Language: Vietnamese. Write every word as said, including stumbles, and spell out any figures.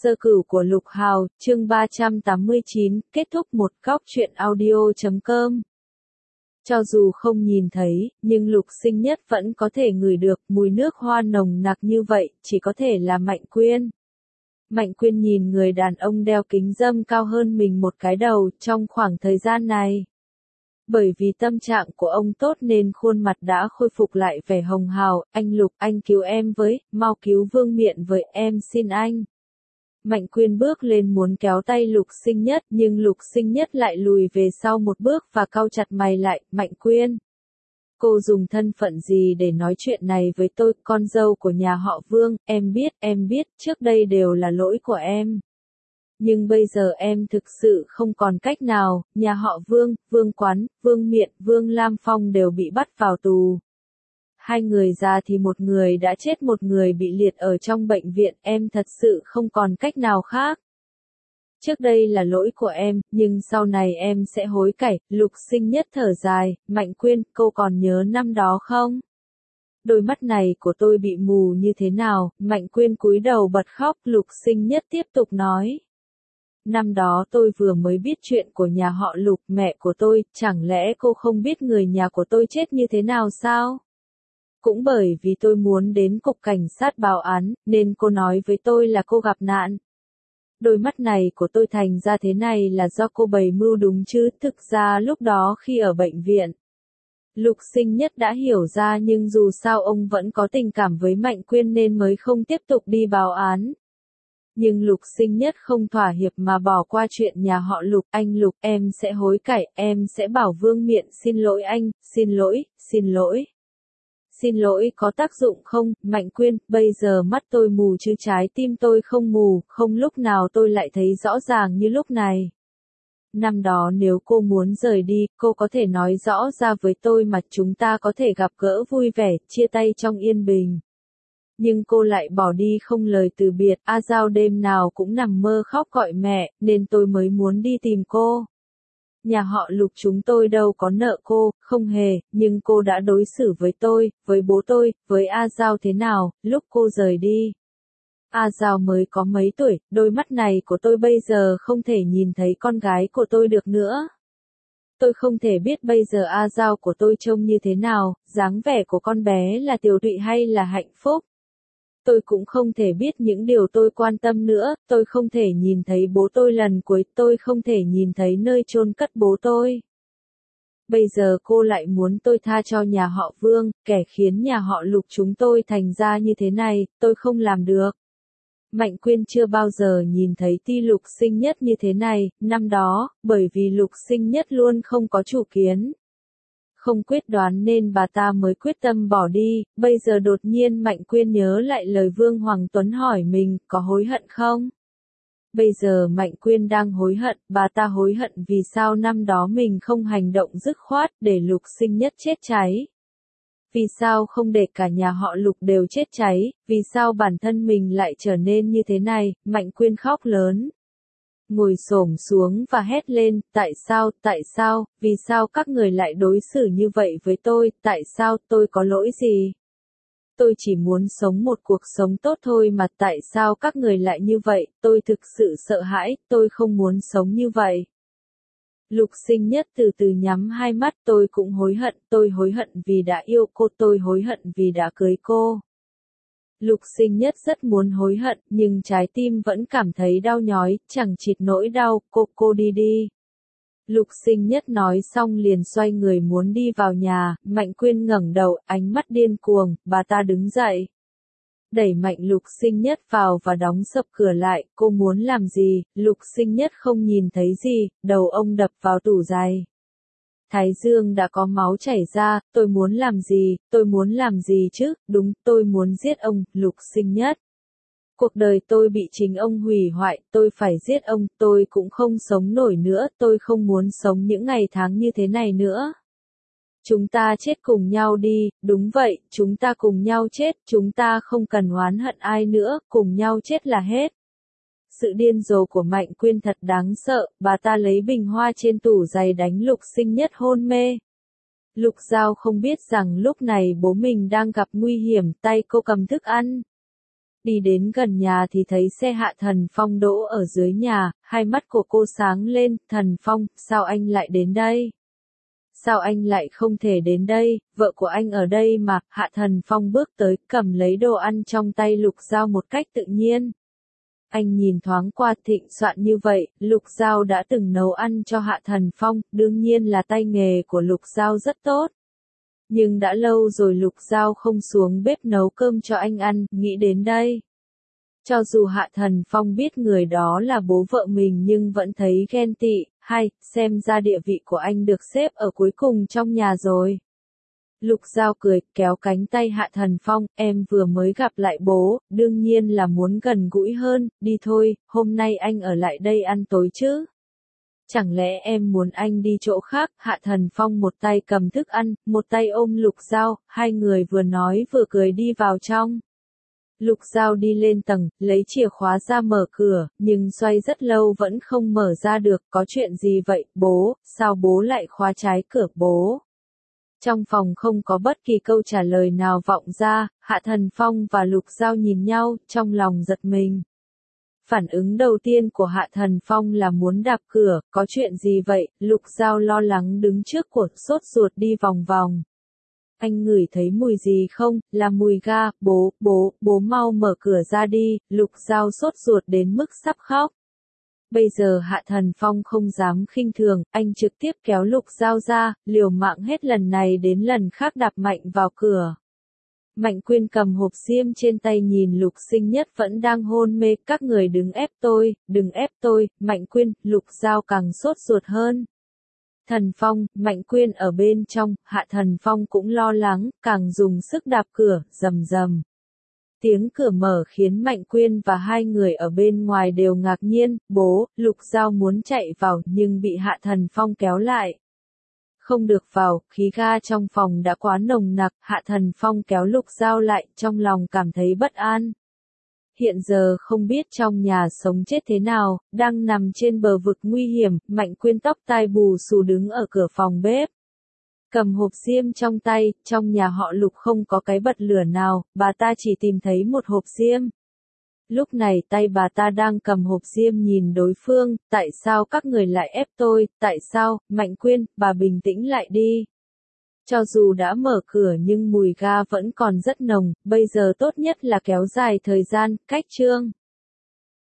Sơ cửu của Lục Hào, chương ba trăm tám mươi chín, kết thúc một góc truyện audio.com. Cho dù không nhìn thấy, nhưng Lục Sinh Nhất vẫn có thể ngửi được mùi nước hoa nồng nặc như vậy, chỉ có thể là Mạnh Quyên. Mạnh Quyên nhìn người đàn ông đeo kính râm cao hơn mình một cái đầu trong khoảng thời gian này. Bởi vì tâm trạng của ông tốt nên khuôn mặt đã khôi phục lại vẻ hồng hào, anh Lục, anh cứu em với, mau cứu Vương Miện với em xin anh. Mạnh Quyên bước lên muốn kéo tay Lục Sinh Nhất nhưng Lục Sinh Nhất lại lùi về sau một bước và cau chặt mày lại, Mạnh Quyên. Cô dùng thân phận gì để nói chuyện này với tôi, con dâu của nhà họ Vương, em biết, em biết, trước đây đều là lỗi của em. Nhưng bây giờ em thực sự không còn cách nào, nhà họ Vương, Vương Quán, Vương Miện, Vương Lam Phong đều bị bắt vào tù. Hai người già thì một người đã chết, một người bị liệt ở trong bệnh viện, em thật sự không còn cách nào khác. Trước đây là lỗi của em, nhưng sau này em sẽ hối cải. Lục Sinh Nhất thở dài, Mạnh Quyên, cô còn nhớ năm đó không? Đôi mắt này của tôi bị mù như thế nào? Mạnh Quyên cúi đầu bật khóc. Lục Sinh Nhất tiếp tục nói. Năm đó tôi vừa mới biết chuyện của nhà họ Lục, mẹ của tôi, chẳng lẽ cô không biết người nhà của tôi chết như thế nào sao? Cũng bởi vì tôi muốn đến cục cảnh sát báo án, nên cô nói với tôi là cô gặp nạn. Đôi mắt này của tôi thành ra thế này là do cô bày mưu đúng chứ, thực ra lúc đó khi ở bệnh viện. Lục Sinh Nhất đã hiểu ra nhưng dù sao ông vẫn có tình cảm với Mạnh Quyên nên mới không tiếp tục đi báo án. Nhưng Lục Sinh Nhất không thỏa hiệp mà bỏ qua chuyện nhà họ Lục, anh Lục, em sẽ hối cải, em sẽ bảo Vương Miện xin lỗi anh, xin lỗi, xin lỗi. Xin lỗi có tác dụng không, Mạnh Quyên, bây giờ mắt tôi mù chứ trái tim tôi không mù, không lúc nào tôi lại thấy rõ ràng như lúc này. Năm đó nếu cô muốn rời đi, cô có thể nói rõ ra với tôi mà chúng ta có thể gặp gỡ vui vẻ, chia tay trong yên bình. Nhưng cô lại bỏ đi không lời từ biệt, A Giao đêm nào cũng nằm mơ khóc gọi mẹ, nên tôi mới muốn đi tìm cô. Nhà họ Lục chúng tôi đâu có nợ cô, không hề, nhưng cô đã đối xử với tôi, với bố tôi, với A Giao thế nào, lúc cô rời đi. A Giao mới có mấy tuổi, đôi mắt này của tôi bây giờ không thể nhìn thấy con gái của tôi được nữa. Tôi không thể biết bây giờ A Giao của tôi trông như thế nào, dáng vẻ của con bé là tiều tụy hay là hạnh phúc. Tôi cũng không thể biết những điều tôi quan tâm nữa, tôi không thể nhìn thấy bố tôi lần cuối, tôi không thể nhìn thấy nơi chôn cất bố tôi. Bây giờ cô lại muốn tôi tha cho nhà họ Vương, kẻ khiến nhà họ Lục chúng tôi thành ra như thế này, tôi không làm được. Mạnh Quyên chưa bao giờ nhìn thấy Ti Lục Sinh Nhất như thế này, năm đó, bởi vì Lục Sinh Nhất luôn không có chủ kiến. Không quyết đoán nên bà ta mới quyết tâm bỏ đi, bây giờ đột nhiên Mạnh Quyên nhớ lại lời Vương Hoàng Tuấn hỏi mình, có hối hận không? Bây giờ Mạnh Quyên đang hối hận, bà ta hối hận vì sao năm đó mình không hành động dứt khoát để Lục Sinh Nhất chết cháy. Vì sao không để cả nhà họ Lục đều chết cháy, vì sao bản thân mình lại trở nên như thế này, Mạnh Quyên khóc lớn. Ngồi xổm xuống và hét lên, tại sao, tại sao, vì sao các người lại đối xử như vậy với tôi, tại sao, tôi có lỗi gì? Tôi chỉ muốn sống một cuộc sống tốt thôi mà tại sao các người lại như vậy, tôi thực sự sợ hãi, tôi không muốn sống như vậy. Lục Sinh Nhất từ từ nhắm hai mắt, tôi cũng hối hận, tôi hối hận vì đã yêu cô, tôi hối hận vì đã cưới cô. Lục Sinh Nhất rất muốn hối hận, nhưng trái tim vẫn cảm thấy đau nhói, chẳng chịt nỗi đau, cô, cô đi đi. Lục Sinh Nhất nói xong liền xoay người muốn đi vào nhà, Mạnh Quyên ngẩng đầu, ánh mắt điên cuồng, bà ta đứng dậy. Đẩy mạnh Lục Sinh Nhất vào và đóng sập cửa lại, cô muốn làm gì, Lục Sinh Nhất không nhìn thấy gì, đầu ông đập vào tủ giày. Thái dương đã có máu chảy ra, tôi muốn làm gì, tôi muốn làm gì chứ, đúng, tôi muốn giết ông, Lục Sinh Nhất. Cuộc đời tôi bị chính ông hủy hoại, tôi phải giết ông, tôi cũng không sống nổi nữa, tôi không muốn sống những ngày tháng như thế này nữa. Chúng ta chết cùng nhau đi, đúng vậy, chúng ta cùng nhau chết, chúng ta không cần oán hận ai nữa, cùng nhau chết là hết. Sự điên rồ của Mạnh Quyên thật đáng sợ, bà ta lấy bình hoa trên tủ giày đánh Lục Sinh Nhất hôn mê. Lục Giao không biết rằng lúc này bố mình đang gặp nguy hiểm, tay cô cầm thức ăn. Đi đến gần nhà thì thấy xe Hạ Thần Phong đỗ ở dưới nhà, hai mắt của cô sáng lên, Thần Phong, sao anh lại đến đây? Sao anh lại không thể đến đây, vợ của anh ở đây mà, Hạ Thần Phong bước tới, cầm lấy đồ ăn trong tay Lục Giao một cách tự nhiên. Anh nhìn thoáng qua thịnh soạn như vậy, Lục Giao đã từng nấu ăn cho Hạ Thần Phong, đương nhiên là tay nghề của Lục Giao rất tốt. Nhưng đã lâu rồi Lục Giao không xuống bếp nấu cơm cho anh ăn, nghĩ đến đây. Cho dù Hạ Thần Phong biết người đó là bố vợ mình nhưng vẫn thấy ghen tị, hay, xem ra địa vị của anh được xếp ở cuối cùng trong nhà rồi. Lục Giao cười, kéo cánh tay Hạ Thần Phong, em vừa mới gặp lại bố, đương nhiên là muốn gần gũi hơn, đi thôi, hôm nay anh ở lại đây ăn tối chứ. Chẳng lẽ em muốn anh đi chỗ khác, Hạ Thần Phong một tay cầm thức ăn, một tay ôm Lục Giao, hai người vừa nói vừa cười đi vào trong. Lục Giao đi lên tầng, lấy chìa khóa ra mở cửa, nhưng xoay rất lâu vẫn không mở ra được, có chuyện gì vậy, bố, sao bố lại khóa trái cửa bố? Trong phòng không có bất kỳ câu trả lời nào vọng ra, Hạ Thần Phong và Lục Giao nhìn nhau, trong lòng giật mình. Phản ứng đầu tiên của Hạ Thần Phong là muốn đạp cửa, có chuyện gì vậy, Lục Giao lo lắng đứng trước của, sốt ruột đi vòng vòng. Anh ngửi thấy mùi gì không, là mùi ga, bố, bố, bố mau mở cửa ra đi, Lục Giao sốt ruột đến mức sắp khóc. Bây giờ Hạ Thần Phong không dám khinh thường, anh trực tiếp kéo Lục Giao ra, liều mạng hết lần này đến lần khác đạp mạnh vào cửa. Mạnh Quyên cầm hộp xiêm trên tay nhìn Lục Sinh Nhất vẫn đang hôn mê, các người đừng ép tôi, đừng ép tôi, Mạnh Quyên, Lục Giao càng sốt ruột hơn. Thần Phong, Mạnh Quyên ở bên trong, Hạ Thần Phong cũng lo lắng, càng dùng sức đạp cửa, rầm rầm. Tiếng cửa mở khiến Mạnh Quyên và hai người ở bên ngoài đều ngạc nhiên, bố, Lục Giao muốn chạy vào nhưng bị Hạ Thần Phong kéo lại. Không được vào, khí ga trong phòng đã quá nồng nặc, Hạ Thần Phong kéo Lục Giao lại, trong lòng cảm thấy bất an. Hiện giờ không biết trong nhà sống chết thế nào, đang nằm trên bờ vực nguy hiểm, Mạnh Quyên tóc tai bù xù đứng ở cửa phòng bếp. Cầm hộp diêm trong tay, trong nhà họ Lục không có cái bật lửa nào, bà ta chỉ tìm thấy một hộp diêm. Lúc này tay bà ta đang cầm hộp diêm nhìn đối phương, tại sao các người lại ép tôi, tại sao, Mạnh Quyên, bà bình tĩnh lại đi. Cho dù đã mở cửa nhưng mùi ga vẫn còn rất nồng, bây giờ tốt nhất là kéo dài thời gian, cách trương.